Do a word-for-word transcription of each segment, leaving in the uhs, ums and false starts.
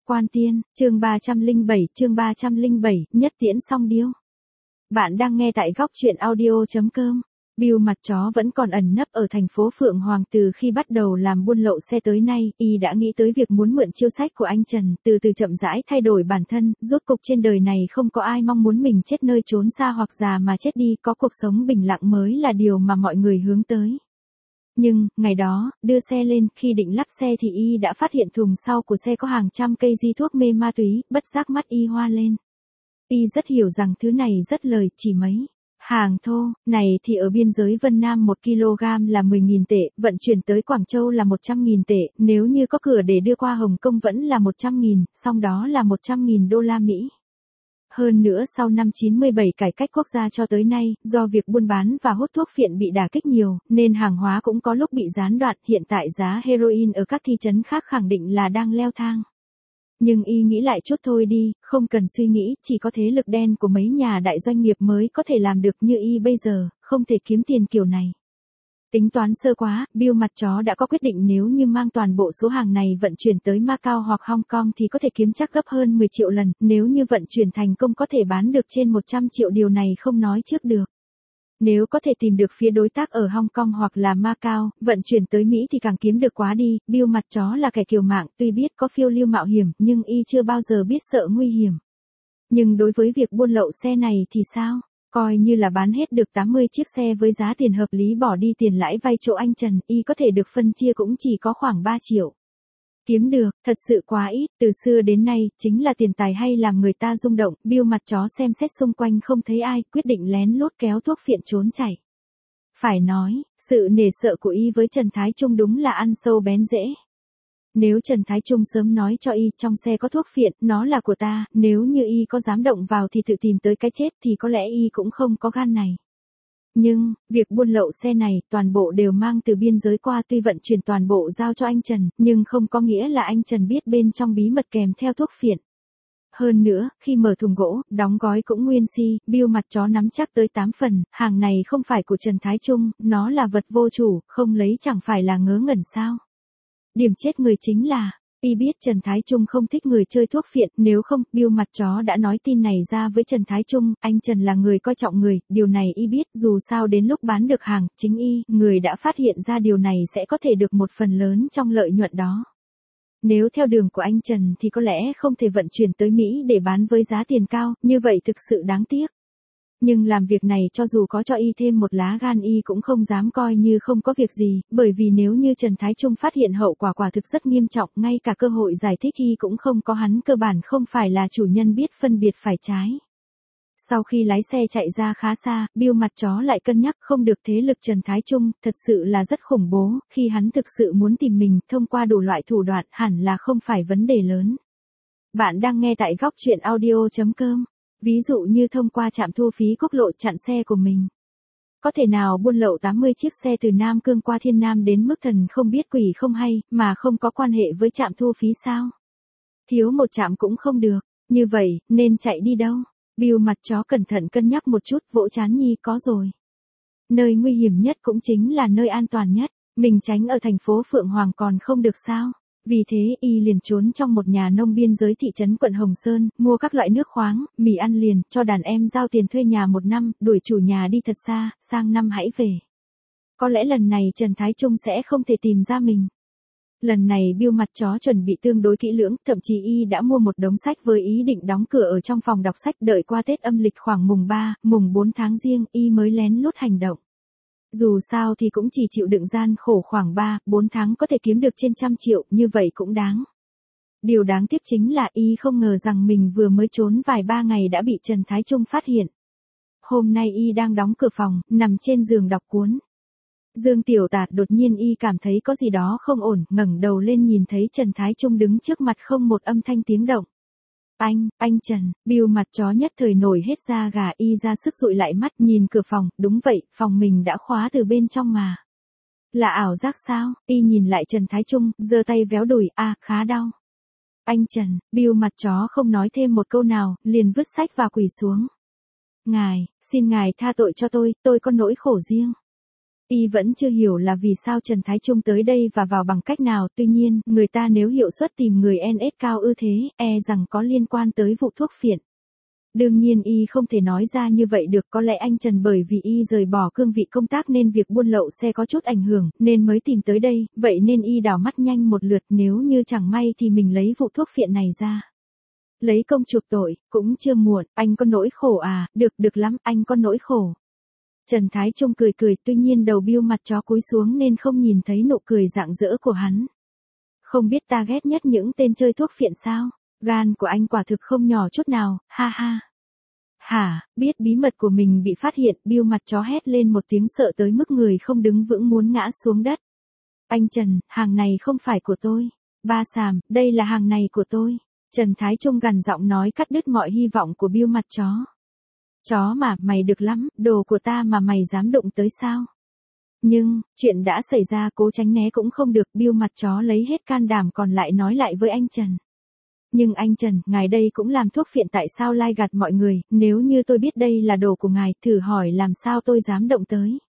Quan Tiên, chương ba trăm lẻ bảy, chương ba trăm lẻ bảy, nhất tiễn song điêu. Bạn đang nghe tại góc truyện audio chấm com. Bill mặt chó vẫn còn ẩn nấp ở thành phố Phượng Hoàng từ khi bắt đầu làm buôn lậu xe tới nay, y đã nghĩ tới việc muốn mượn chiêu sách của anh Trần, từ từ chậm rãi thay đổi bản thân, rốt cục trên đời này không có ai mong muốn mình chết nơi trốn xa hoặc già mà chết đi, có cuộc sống bình lặng mới là điều mà mọi người hướng tới. Nhưng, ngày đó, đưa xe lên, khi định lắp xe thì y đã phát hiện thùng sau của xe có hàng trăm cây di thuốc mê ma túy, bất giác mắt y hoa lên. Y rất hiểu rằng thứ này rất lời, chỉ mấy hàng thô, này thì ở biên giới Vân Nam một ki lô gam là mười nghìn tệ, vận chuyển tới Quảng Châu là một trăm nghìn tệ, nếu như có cửa để đưa qua Hồng Kông vẫn là một trăm nghìn, song đó là một trăm nghìn đô la Mỹ. Hơn nữa sau năm chín mươi bảy cải cách quốc gia cho tới nay, do việc buôn bán và hút thuốc phiện bị đả kích nhiều, nên hàng hóa cũng có lúc bị gián đoạn, hiện tại giá heroin ở các thị trấn khác khẳng định là đang leo thang. Nhưng y nghĩ lại chút thôi đi, không cần suy nghĩ, chỉ có thế lực đen của mấy nhà đại doanh nghiệp mới có thể làm được như y bây giờ, không thể kiếm tiền kiểu này. Tính toán sơ quá, Bill mặt chó đã có quyết định nếu như mang toàn bộ số hàng này vận chuyển tới Macau hoặc Hong Kong thì có thể kiếm chắc gấp hơn mười triệu lần, nếu như vận chuyển thành công có thể bán được trên một trăm triệu, điều này không nói trước được. Nếu có thể tìm được phía đối tác ở Hong Kong hoặc là Macau, vận chuyển tới Mỹ thì càng kiếm được quá đi. Bill mặt chó là kẻ kiều mạng, tuy biết có phiêu lưu mạo hiểm, nhưng y chưa bao giờ biết sợ nguy hiểm. Nhưng đối với việc buôn lậu xe này thì sao? Coi như là bán hết được tám mươi chiếc xe với giá tiền hợp lý bỏ đi tiền lãi vay chỗ anh Trần, y có thể được phân chia cũng chỉ có khoảng ba triệu. Kiếm được, thật sự quá ít, từ xưa đến nay, chính là tiền tài hay làm người ta rung động. Bill mặt chó xem xét xung quanh không thấy ai, quyết định lén lút kéo thuốc phiện trốn chạy. Phải nói, sự nể sợ của y với Trần Thái Trung đúng là ăn sâu bén rễ. Nếu Trần Thái Trung sớm nói cho y trong xe có thuốc phiện, nó là của ta, nếu như y có dám động vào thì tự tìm tới cái chết thì có lẽ y cũng không có gan này. Nhưng, việc buôn lậu xe này, toàn bộ đều mang từ biên giới qua, tuy vận chuyển toàn bộ giao cho anh Trần, nhưng không có nghĩa là anh Trần biết bên trong bí mật kèm theo thuốc phiện. Hơn nữa, khi mở thùng gỗ, đóng gói cũng nguyên si, Bill mặt chó nắm chắc tới tám phần, hàng này không phải của Trần Thái Trung, nó là vật vô chủ, không lấy chẳng phải là ngớ ngẩn sao. Điểm chết người chính là, y biết Trần Thái Trung không thích người chơi thuốc phiện, nếu không, Bill mặt chó đã nói tin này ra với Trần Thái Trung, anh Trần là người coi trọng người, điều này y biết, dù sao đến lúc bán được hàng, chính y, người đã phát hiện ra điều này sẽ có thể được một phần lớn trong lợi nhuận đó. Nếu theo đường của anh Trần thì có lẽ không thể vận chuyển tới Mỹ để bán với giá tiền cao, như vậy thực sự đáng tiếc. Nhưng làm việc này cho dù có cho y thêm một lá gan y cũng không dám coi như không có việc gì, bởi vì nếu như Trần Thái Trung phát hiện hậu quả quả thực rất nghiêm trọng, ngay cả cơ hội giải thích y cũng không có, hắn cơ bản không phải là chủ nhân biết phân biệt phải trái. Sau khi lái xe chạy ra khá xa, Bill mặt chó lại cân nhắc không được, thế lực Trần Thái Trung thật sự là rất khủng bố, khi hắn thực sự muốn tìm mình thông qua đủ loại thủ đoạn hẳn là không phải vấn đề lớn. Bạn đang nghe tại góc truyện audio chấm com. Ví dụ như thông qua trạm thu phí quốc lộ chặn xe của mình. Có thể nào buôn lậu tám mươi chiếc xe từ Nam Cương qua Thiên Nam đến mức thần không biết quỷ không hay, mà không có quan hệ với trạm thu phí sao? Thiếu một trạm cũng không được, như vậy, nên chạy đi đâu? Bill mặt chó cẩn thận cân nhắc một chút, vỗ chán nhi, có rồi. Nơi nguy hiểm nhất cũng chính là nơi an toàn nhất, mình tránh ở thành phố Phượng Hoàng còn không được sao? Vì thế, y liền trốn trong một nhà nông biên giới thị trấn quận Hồng Sơn, mua các loại nước khoáng, mì ăn liền, cho đàn em giao tiền thuê nhà một năm, đuổi chủ nhà đi thật xa, sang năm hãy về. Có lẽ lần này Trần Thái Trung sẽ không thể tìm ra mình. Lần này Bill mặt chó chuẩn bị tương đối kỹ lưỡng, thậm chí y đã mua một đống sách với ý định đóng cửa ở trong phòng đọc sách, đợi qua Tết âm lịch khoảng mùng ba, mùng bốn tháng Giêng, y mới lén lút hành động. Dù sao thì cũng chỉ chịu đựng gian khổ khoảng ba, bốn tháng có thể kiếm được trên trăm triệu, như vậy cũng đáng. Điều đáng tiếc chính là y không ngờ rằng mình vừa mới trốn vài ba ngày đã bị Trần Thái Trung phát hiện. Hôm nay y đang đóng cửa phòng, nằm trên giường đọc cuốn. Dương Tiểu Tạt đột nhiên y cảm thấy có gì đó không ổn, ngẩng đầu lên nhìn thấy Trần Thái Trung đứng trước mặt không một âm thanh tiếng động. Anh, anh Trần, Bill mặt chó nhất thời nổi hết da gà, y ra sức dụi lại mắt nhìn cửa phòng, đúng vậy, phòng mình đã khóa từ bên trong mà. Là ảo giác sao? Y nhìn lại Trần Thái Trung, giơ tay véo đùi, a, à, khá đau. Anh Trần, Bill mặt chó không nói thêm một câu nào, liền vứt sách và quỳ xuống. Ngài, xin ngài tha tội cho tôi, tôi có nỗi khổ riêng. Y vẫn chưa hiểu là vì sao Trần Thái Trung tới đây và vào bằng cách nào, tuy nhiên, người ta nếu hiệu suất tìm người en ét cao ư thế, e rằng có liên quan tới vụ thuốc phiện. Đương nhiên Y không thể nói ra như vậy được, có lẽ anh Trần bởi vì Y rời bỏ cương vị công tác nên việc buôn lậu xe có chút ảnh hưởng, nên mới tìm tới đây, vậy nên Y đảo mắt nhanh một lượt, nếu như chẳng may thì mình lấy vụ thuốc phiện này ra. Lấy công chuộc tội, cũng chưa muộn, anh có nỗi khổ à, được được lắm, anh có nỗi khổ. Trần Thái Trung cười cười, tuy nhiên đầu Bill mặt chó cúi xuống nên không nhìn thấy nụ cười rạng rỡ của hắn. Không biết ta ghét nhất những tên chơi thuốc phiện sao? Gan của anh quả thực không nhỏ chút nào, ha ha. Hả, biết bí mật của mình bị phát hiện, Bill mặt chó hét lên một tiếng sợ tới mức người không đứng vững muốn ngã xuống đất. Anh Trần, hàng này không phải của tôi. Ba xàm, đây là hàng này của tôi. Trần Thái Trung gằn giọng nói cắt đứt mọi hy vọng của Bill mặt chó. Chó mà, mày được lắm, đồ của ta mà mày dám đụng tới sao? Nhưng, chuyện đã xảy ra, cố tránh né cũng không được, Bill mặt chó lấy hết can đảm còn lại nói lại với anh Trần. Nhưng anh Trần, ngài đây cũng làm thuốc phiện, tại sao lai gạt mọi người, nếu như tôi biết đây là đồ của ngài, thử hỏi làm sao tôi dám động tới.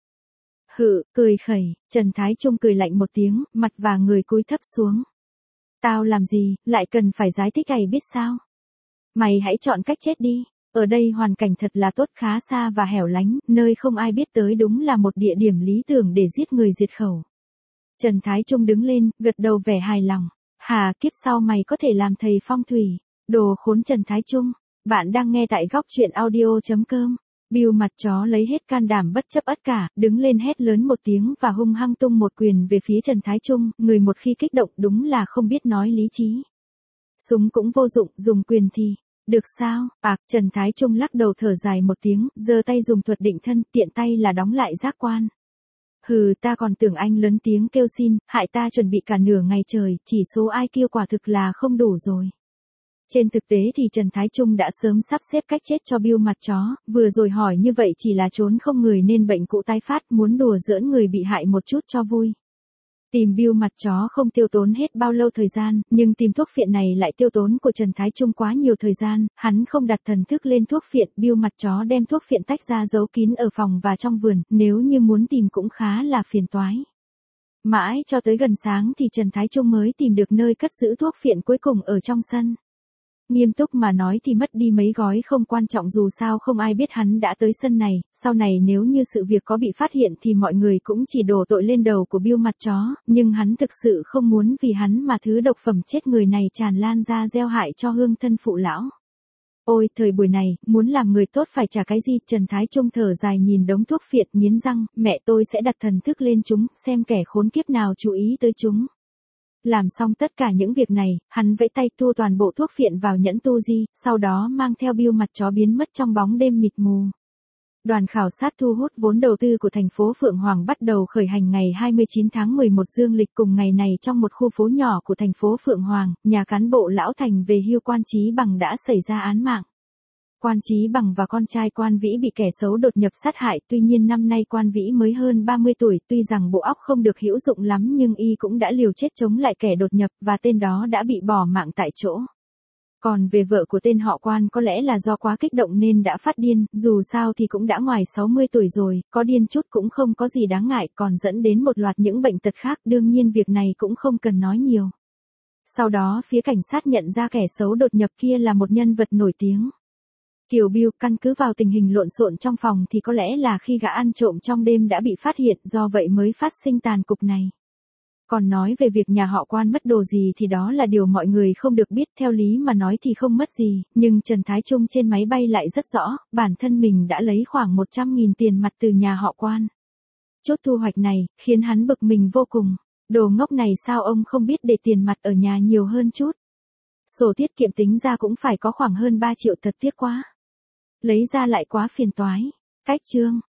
Hự, cười khẩy, Trần Thái Trung cười lạnh một tiếng, mặt và người cúi thấp xuống. Tao làm gì, lại cần phải giải thích hay biết sao? Mày hãy chọn cách chết đi. Ở đây hoàn cảnh thật là tốt, khá xa và hẻo lánh, nơi không ai biết tới, đúng là một địa điểm lý tưởng để giết người diệt khẩu. Trần Thái Trung đứng lên, gật đầu vẻ hài lòng. Hà, kiếp sau mày có thể làm thầy phong thủy. Đồ khốn Trần Thái Trung. Bạn đang nghe tại góc truyện audio chấm com. Bill mặt chó lấy hết can đảm bất chấp tất cả, đứng lên hét lớn một tiếng và hung hăng tung một quyền về phía Trần Thái Trung, người một khi kích động đúng là không biết nói lý trí. Súng cũng vô dụng, dùng quyền thì... Được sao? À, Trần Thái Trung lắc đầu thở dài một tiếng, giơ tay dùng thuật định thân, tiện tay là đóng lại giác quan. Hừ, ta còn tưởng anh lớn tiếng kêu xin, hại ta chuẩn bị cả nửa ngày trời, chỉ số i kiu quả thực là không đủ rồi. Trên thực tế thì Trần Thái Trung đã sớm sắp xếp cách chết cho Bill mặt chó, vừa rồi hỏi như vậy chỉ là trốn không người nên bệnh cũ tái phát, muốn đùa giỡn người bị hại một chút cho vui. Tìm Bill mặt chó không tiêu tốn hết bao lâu thời gian, nhưng tìm thuốc phiện này lại tiêu tốn của Trần Thái Trung quá nhiều thời gian, hắn không đặt thần thức lên thuốc phiện, Bill mặt chó đem thuốc phiện tách ra giấu kín ở phòng và trong vườn, nếu như muốn tìm cũng khá là phiền toái. Mãi cho tới gần sáng thì Trần Thái Trung mới tìm được nơi cất giữ thuốc phiện cuối cùng ở trong sân. Nghiêm túc mà nói thì mất đi mấy gói không quan trọng, dù sao không ai biết hắn đã tới sân này, sau này nếu như sự việc có bị phát hiện thì mọi người cũng chỉ đổ tội lên đầu của Bill mặt chó, nhưng hắn thực sự không muốn vì hắn mà thứ độc phẩm chết người này tràn lan ra gieo hại cho hương thân phụ lão. Ôi, thời buổi này, muốn làm người tốt phải trả cái gì? Trần Thái Trung thở dài nhìn đống thuốc phiện, nghiến răng, mẹ tôi sẽ đặt thần thức lên chúng, xem kẻ khốn kiếp nào chú ý tới chúng. Làm xong tất cả những việc này, hắn vẫy tay thu toàn bộ thuốc phiện vào nhẫn tu di, sau đó mang theo Bill mặt chó biến mất trong bóng đêm mịt mù. Đoàn khảo sát thu hút vốn đầu tư của thành phố Phượng Hoàng bắt đầu khởi hành ngày hai mươi chín tháng mười một dương lịch. Cùng ngày này, trong một khu phố nhỏ của thành phố Phượng Hoàng, nhà cán bộ lão thành về hưu Quan Chí Bằng đã xảy ra án mạng. Quan Chí Bằng và con trai Quan Vĩ bị kẻ xấu đột nhập sát hại, tuy nhiên năm nay Quan Vĩ mới hơn ba mươi tuổi, tuy rằng bộ óc không được hữu dụng lắm nhưng y cũng đã liều chết chống lại kẻ đột nhập và tên đó đã bị bỏ mạng tại chỗ. Còn về vợ của tên họ Quan, có lẽ là do quá kích động nên đã phát điên, dù sao thì cũng đã ngoài sáu mươi tuổi rồi, có điên chút cũng không có gì đáng ngại, còn dẫn đến một loạt những bệnh tật khác, đương nhiên việc này cũng không cần nói nhiều. Sau đó phía cảnh sát nhận ra kẻ xấu đột nhập kia là một nhân vật nổi tiếng. Kiều Bill, căn cứ vào tình hình lộn xộn trong phòng thì có lẽ là khi gã ăn trộm trong đêm đã bị phát hiện, do vậy mới phát sinh tàn cục này. Còn nói về việc nhà họ Quan mất đồ gì thì đó là điều mọi người không được biết, theo lý mà nói thì không mất gì, nhưng Trần Thái Trung trên máy bay lại rất rõ, bản thân mình đã lấy khoảng một trăm nghìn tiền mặt từ nhà họ Quan. Chút thu hoạch này, khiến hắn bực mình vô cùng. Đồ ngốc này sao ông không biết để tiền mặt ở nhà nhiều hơn chút. Sổ tiết kiệm tính ra cũng phải có khoảng hơn ba triệu, thật tiếc quá. Lấy ra lại quá phiền toái. Cách chương.